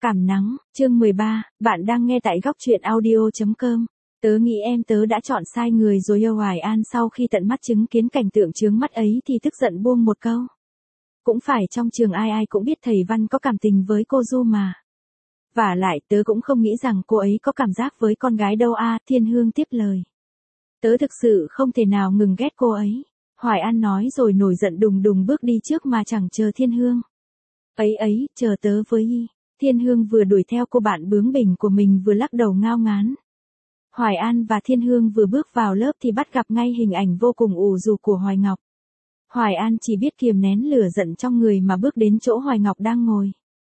Cảm nắng, chương 13, bạn đang nghe tại góc truyện audio.com. Tớ nghĩ tớ đã chọn sai người rồi yêu. Hoài An sau khi tận mắt chứng kiến cảnh tượng chướng mắt ấy thì tức giận buông một câu. Cũng phải trong trường ai ai cũng biết thầy Văn có cảm tình với cô Du mà. Vả lại tớ cũng không nghĩ rằng cô ấy có cảm giác với con gái đâu a. Thiên Hương tiếp lời. Tớ thực sự không thể nào ngừng ghét cô ấy. Hoài An nói rồi nổi giận đùng đùng bước đi trước mà chẳng chờ Thiên Hương. Ấy, chờ tớ với y. Thiên Hương vừa đuổi theo cô bạn bướng bỉnh của mình vừa lắc đầu ngao ngán. Hoài An và Thiên Hương vừa bước vào lớp thì bắt gặp ngay hình ảnh vô cùng ủ rũ của Hoài Ngọc. Hoài An chỉ biết kiềm nén lửa giận trong người mà bước đến chỗ Hoài Ngọc đang ngồi.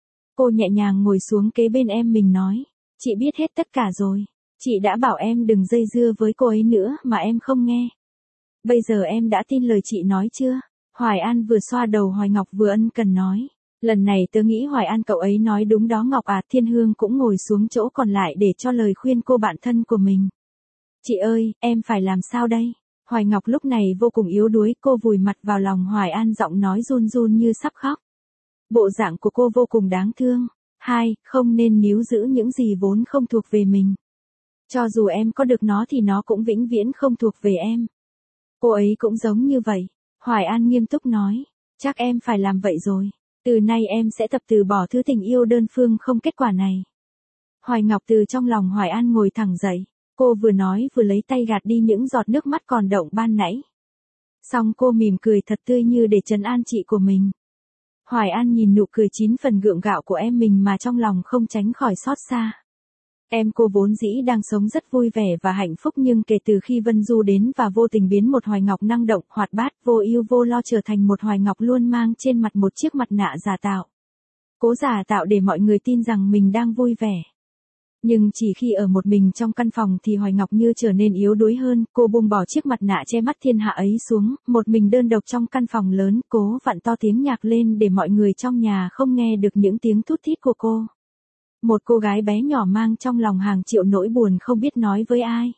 Cô nhẹ nhàng ngồi xuống kế bên em mình nói, chị biết hết tất cả rồi. Chị đã bảo em đừng dây dưa với cô ấy nữa mà em không nghe. Bây giờ em đã tin lời chị nói chưa? Hoài An vừa xoa đầu Hoài Ngọc vừa ân cần nói. Lần này tớ nghĩ Hoài An cậu ấy nói đúng đó Ngọc à. Thiên Hương cũng ngồi xuống chỗ còn lại để cho lời khuyên cô bạn thân của mình. Chị ơi, em phải làm sao đây? Hoài Ngọc lúc này vô cùng yếu đuối, cô vùi mặt vào lòng Hoài An giọng nói run run như sắp khóc. Bộ dạng của cô vô cùng đáng thương. Không nên níu giữ những gì vốn không thuộc về mình. Cho dù em có được nó thì nó cũng vĩnh viễn không thuộc về em. Cô ấy cũng giống như vậy. Hoài An nghiêm túc nói, chắc em phải làm vậy rồi. Từ nay em sẽ tập từ bỏ thứ tình yêu đơn phương không kết quả này. Hoài Ngọc từ trong lòng Hoài An ngồi thẳng dậy. Cô vừa nói vừa lấy tay gạt đi những giọt nước mắt còn đọng ban nãy. Xong cô mỉm cười thật tươi như để trấn an chị của mình. Hoài An nhìn nụ cười 9 phần gượng gạo của em mình mà trong lòng không tránh khỏi xót xa. Em cô vốn dĩ đang sống rất vui vẻ và hạnh phúc nhưng kể từ khi Vân Du đến và vô tình biến một Hoài Ngọc năng động, hoạt bát, vô ưu vô lo trở thành một Hoài Ngọc luôn mang trên mặt một chiếc mặt nạ giả tạo. Cố giả tạo để mọi người tin rằng mình đang vui vẻ. Nhưng chỉ khi ở một mình trong căn phòng thì Hoài Ngọc như trở nên yếu đuối hơn, cô buông bỏ chiếc mặt nạ che mắt thiên hạ ấy xuống, một mình đơn độc trong căn phòng lớn, cố vặn to tiếng nhạc lên để mọi người trong nhà không nghe được những tiếng thút thít của cô. Một cô gái bé nhỏ mang trong lòng hàng triệu nỗi buồn không biết nói với ai.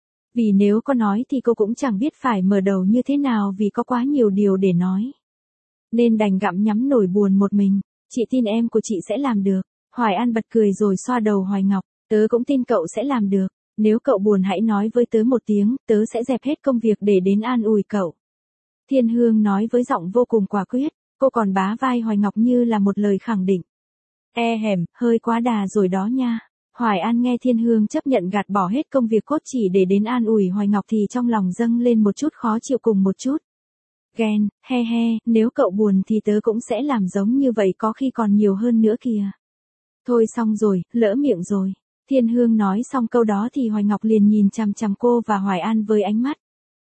Vì nếu có nói thì cô cũng chẳng biết phải mở đầu như thế nào vì có quá nhiều điều để nói. Nên đành gặm nhắm nỗi buồn một mình. Chị tin em của chị sẽ làm được. Hoài An bật cười rồi xoa đầu Hoài Ngọc. Tớ cũng tin cậu sẽ làm được. Nếu cậu buồn hãy nói với tớ một tiếng, tớ sẽ dẹp hết công việc để đến an ủi cậu. Thiên Hương nói với giọng vô cùng quả quyết. Cô còn bá vai Hoài Ngọc như là một lời khẳng định. Hơi quá đà rồi đó nha. Hoài An nghe Thiên Hương chấp nhận gạt bỏ hết công việc cốt chỉ để đến an ủi Hoài Ngọc thì trong lòng dâng lên một chút khó chịu cùng một chút. Ghen, nếu cậu buồn thì tớ cũng sẽ làm giống như vậy có khi còn nhiều hơn nữa kìa. Thôi xong rồi, lỡ miệng rồi. Thiên Hương nói xong câu đó thì Hoài Ngọc liền nhìn chằm chằm cô và Hoài An với ánh mắt.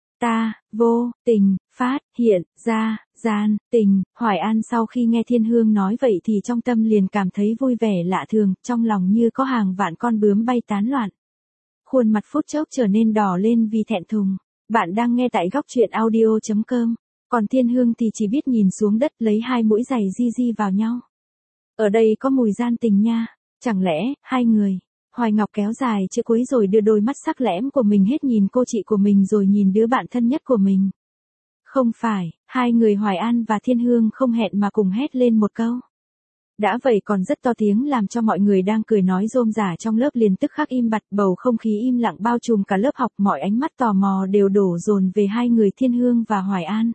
Vô, tình, phát, hiện, ra, gian, tình. Hoài An sau khi nghe Thiên Hương nói vậy thì trong tâm liền cảm thấy vui vẻ lạ thường, trong lòng như có hàng vạn con bướm bay tán loạn. Khuôn mặt phút chốc trở nên đỏ lên vì thẹn thùng. Bạn đang nghe tại góc truyện audio.com. Còn Thiên Hương thì chỉ biết nhìn xuống đất lấy hai mũi giày di vào nhau. Ở đây có mùi gian tình nha. Chẳng lẽ, hai người. Hoài Ngọc kéo dài chữ cuối rồi đưa đôi mắt sắc lẻm của mình hết nhìn cô chị của mình rồi nhìn đứa bạn thân nhất của mình. Không phải, hai người Hoài An và Thiên Hương không hẹn mà cùng hét lên một câu. Đã vậy còn rất to tiếng làm cho mọi người đang cười nói rôm rả trong lớp liền tức khắc im bặt, bầu không khí im lặng bao trùm cả lớp học, mọi ánh mắt tò mò đều đổ dồn về hai người Thiên Hương và Hoài An.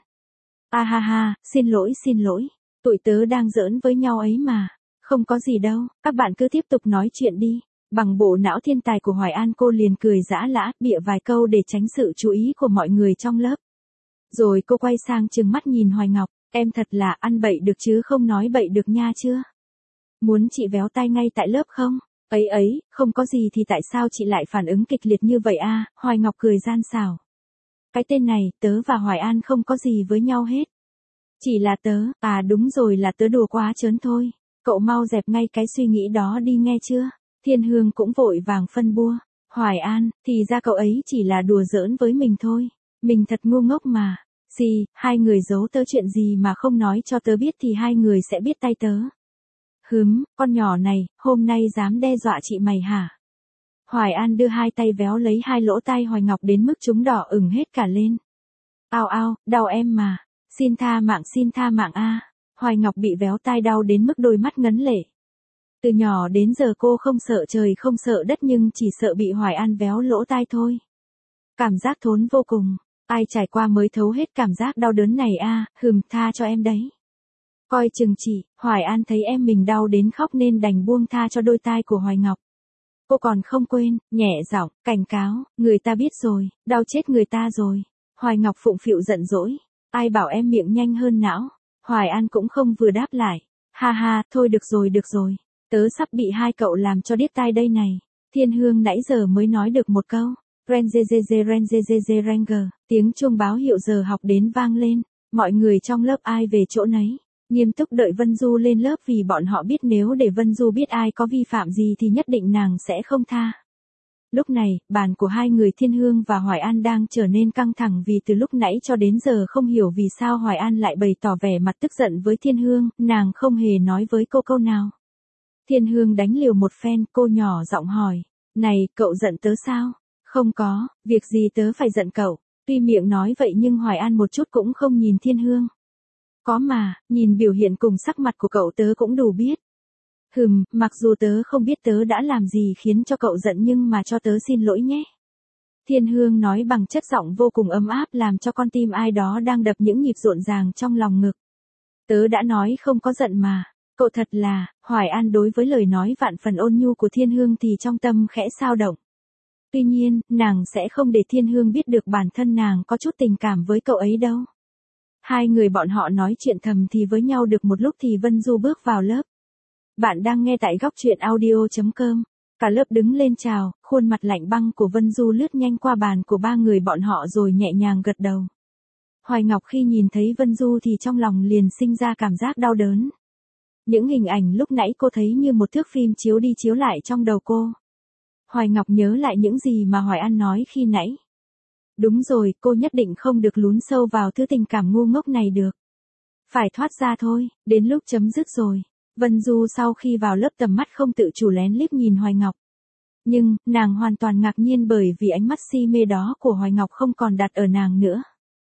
Xin lỗi, tụi tớ đang giỡn với nhau ấy mà. Không có gì đâu, các bạn cứ tiếp tục nói chuyện đi. Bằng bộ não thiên tài của Hoài An cô liền cười giã lã, bịa vài câu để tránh sự chú ý của mọi người trong lớp. Rồi cô quay sang trừng mắt nhìn Hoài Ngọc, em thật là ăn bậy được chứ không nói bậy được nha chưa? Muốn chị véo tai ngay tại lớp không? Không có gì thì tại sao chị lại phản ứng kịch liệt như vậy a? Hoài Ngọc cười gian xảo. Cái tên này, tớ và Hoài An không có gì với nhau hết. Chỉ là tớ, đúng rồi là tớ đùa quá trớn thôi. Cậu mau dẹp ngay cái suy nghĩ đó đi nghe chưa? Thiên Hương cũng vội vàng phân bua. Hoài An, thì ra cậu ấy chỉ là đùa giỡn với mình thôi. Mình thật ngu ngốc mà. Hai người giấu tớ chuyện gì mà không nói cho tớ biết thì hai người sẽ biết tay tớ. Con nhỏ này, hôm nay dám đe dọa chị mày hả? Hoài An đưa hai tay véo lấy hai lỗ tai Hoài Ngọc đến mức chúng đỏ ửng hết cả lên. Ao, đau em mà. Xin tha mạng a. Hoài Ngọc bị véo tai đau đến mức đôi mắt ngấn lệ. Từ nhỏ đến giờ cô không sợ trời không sợ đất nhưng chỉ sợ bị Hoài An véo lỗ tai thôi. Cảm giác thốn vô cùng. Ai trải qua mới thấu hết cảm giác đau đớn này a, tha cho em đấy. Coi chừng chị, Hoài An thấy em mình đau đến khóc nên đành buông tha cho đôi tai của Hoài Ngọc. Cô còn không quên, nhẹ giọng, cảnh cáo, người ta biết rồi, đau chết người ta rồi. Hoài Ngọc phụng phịu giận dỗi, ai bảo em miệng nhanh hơn não. Hoài An cũng không vừa đáp lại, ha ha, thôi được rồi, tớ sắp bị hai cậu làm cho điếc tai đây này. Thiên Hương nãy giờ mới nói được một câu, Ranger, tiếng chuông báo hiệu giờ học đến vang lên, mọi người trong lớp ai về chỗ nấy, nghiêm túc đợi Vân Du lên lớp vì bọn họ biết nếu để Vân Du biết ai có vi phạm gì thì nhất định nàng sẽ không tha. Lúc này, bàn của hai người Thiên Hương và Hoài An đang trở nên căng thẳng vì từ lúc nãy cho đến giờ không hiểu vì sao Hoài An lại bày tỏ vẻ mặt tức giận với Thiên Hương, nàng không hề nói với cô câu nào. Thiên Hương đánh liều một phen, cô nhỏ giọng hỏi, này, cậu giận tớ sao? Không có, việc gì tớ phải giận cậu. Tuy miệng nói vậy nhưng Hoài An một chút cũng không nhìn Thiên Hương. Có mà, nhìn biểu hiện cùng sắc mặt của cậu tớ cũng đủ biết. Mặc dù tớ không biết tớ đã làm gì khiến cho cậu giận nhưng mà cho tớ xin lỗi nhé. Thiên Hương nói bằng chất giọng vô cùng ấm áp làm cho con tim ai đó đang đập những nhịp rộn ràng trong lòng ngực. Tớ đã nói không có giận mà. Cậu thật là, Hoài An đối với lời nói vạn phần ôn nhu của Thiên Hương thì trong tâm khẽ xao động. Tuy nhiên, nàng sẽ không để Thiên Hương biết được bản thân nàng có chút tình cảm với cậu ấy đâu. Hai người bọn họ nói chuyện thầm thì với nhau được một lúc thì Vân Du bước vào lớp. Bạn đang nghe tại góc truyện audio.com. Cả lớp đứng lên chào, khuôn mặt lạnh băng của Vân Du lướt nhanh qua bàn của ba người bọn họ rồi nhẹ nhàng gật đầu. Hoài Ngọc khi nhìn thấy Vân Du thì trong lòng liền sinh ra cảm giác đau đớn. Những hình ảnh lúc nãy cô thấy như một thước phim chiếu đi chiếu lại trong đầu cô. Hoài Ngọc nhớ lại những gì mà Hoài An nói khi nãy. Đúng rồi, cô nhất định không được lún sâu vào thứ tình cảm ngu ngốc này được. Phải thoát ra thôi, đến lúc chấm dứt rồi. Vân Du sau khi vào lớp tầm mắt không tự chủ lén liếc nhìn Hoài Ngọc. Nhưng, nàng hoàn toàn ngạc nhiên bởi vì ánh mắt si mê đó của Hoài Ngọc không còn đặt ở nàng nữa.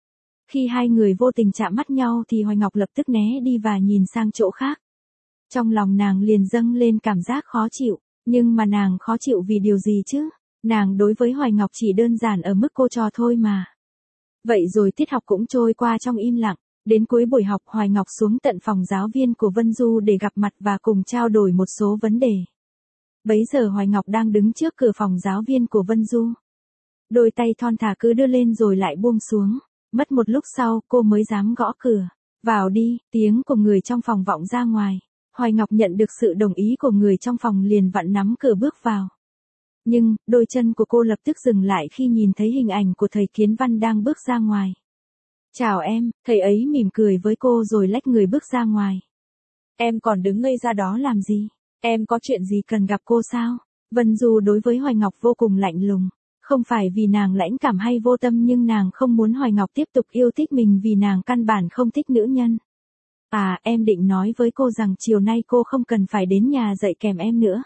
Khi hai người vô tình chạm mắt nhau thì Hoài Ngọc lập tức né đi và nhìn sang chỗ khác. Trong lòng nàng liền dâng lên cảm giác khó chịu, nhưng mà nàng khó chịu vì điều gì chứ? Nàng đối với Hoài Ngọc chỉ đơn giản ở mức cô trò thôi mà. Vậy rồi tiết học cũng trôi qua trong im lặng. Đến cuối buổi học Hoài Ngọc xuống tận phòng giáo viên của Vân Du để gặp mặt và cùng trao đổi một số vấn đề. Bấy giờ Hoài Ngọc đang đứng trước cửa phòng giáo viên của Vân Du. Đôi tay thon thả cứ đưa lên rồi lại buông xuống. Mất một lúc sau cô mới dám gõ cửa. Vào đi, tiếng của người trong phòng vọng ra ngoài. Hoài Ngọc nhận được sự đồng ý của người trong phòng liền vặn nắm cửa bước vào. Nhưng, đôi chân của cô lập tức dừng lại khi nhìn thấy hình ảnh của thầy Kiến Văn đang bước ra ngoài. Chào em, thầy ấy mỉm cười với cô rồi lách người bước ra ngoài. Em còn đứng ngây ra đó làm gì? Em có chuyện gì cần gặp cô sao? Vân Du đối với Hoài Ngọc vô cùng lạnh lùng. Không phải vì nàng lãnh cảm hay vô tâm nhưng nàng không muốn Hoài Ngọc tiếp tục yêu thích mình vì nàng căn bản không thích nữ nhân. À, em định nói với cô rằng chiều nay cô không cần phải đến nhà dạy kèm em nữa.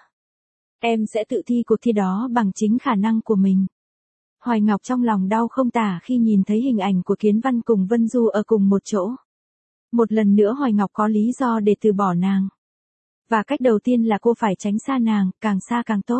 Em sẽ tự thi cuộc thi đó bằng chính khả năng của mình. Hoài Ngọc trong lòng đau không tả khi nhìn thấy hình ảnh của Kiến Văn cùng Vân Du ở cùng một chỗ. Một lần nữa Hoài Ngọc có lý do để từ bỏ nàng. Và cách đầu tiên là cô phải tránh xa nàng, càng xa càng tốt.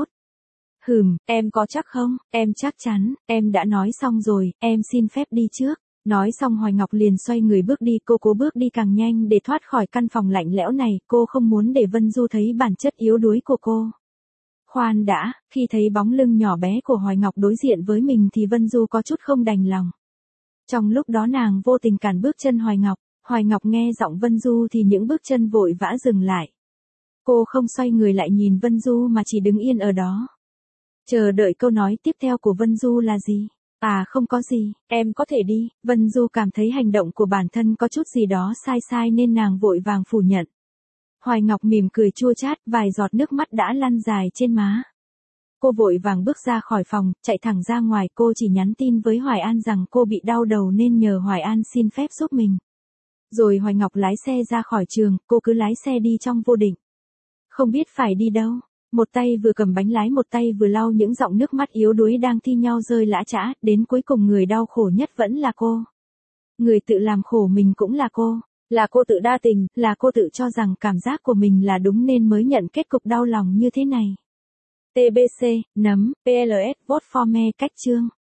Em có chắc không? Em chắc chắn, em đã nói xong rồi, em xin phép đi trước. Nói xong Hoài Ngọc liền xoay người bước đi, cô cố bước đi càng nhanh để thoát khỏi căn phòng lạnh lẽo này, cô không muốn để Vân Du thấy bản chất yếu đuối của cô. Khoan đã, khi thấy bóng lưng nhỏ bé của Hoài Ngọc đối diện với mình thì Vân Du có chút không đành lòng. Trong lúc đó nàng vô tình cản bước chân Hoài Ngọc nghe giọng Vân Du thì những bước chân vội vã dừng lại. Cô không xoay người lại nhìn Vân Du mà chỉ đứng yên ở đó. Chờ đợi câu nói tiếp theo của Vân Du là gì? À không có gì, em có thể đi. Vân Du cảm thấy hành động của bản thân có chút gì đó sai nên nàng vội vàng phủ nhận. Hoài Ngọc mỉm cười chua chát, vài giọt nước mắt đã lăn dài trên má. Cô vội vàng bước ra khỏi phòng, chạy thẳng ra ngoài, cô chỉ nhắn tin với Hoài An rằng cô bị đau đầu nên nhờ Hoài An xin phép giúp mình. Rồi Hoài Ngọc lái xe ra khỏi trường, cô cứ lái xe đi trong vô định. Không biết phải đi đâu, một tay vừa cầm bánh lái một tay vừa lau những giọt nước mắt yếu đuối đang thi nhau rơi lã chã, đến cuối cùng người đau khổ nhất vẫn là cô. Người tự làm khổ mình cũng là cô. Là cô tự đa tình, là cô tự cho rằng cảm giác của mình là đúng nên mới nhận kết cục đau lòng như thế này. TBC, nấm, PLS, vote for me, cách chương.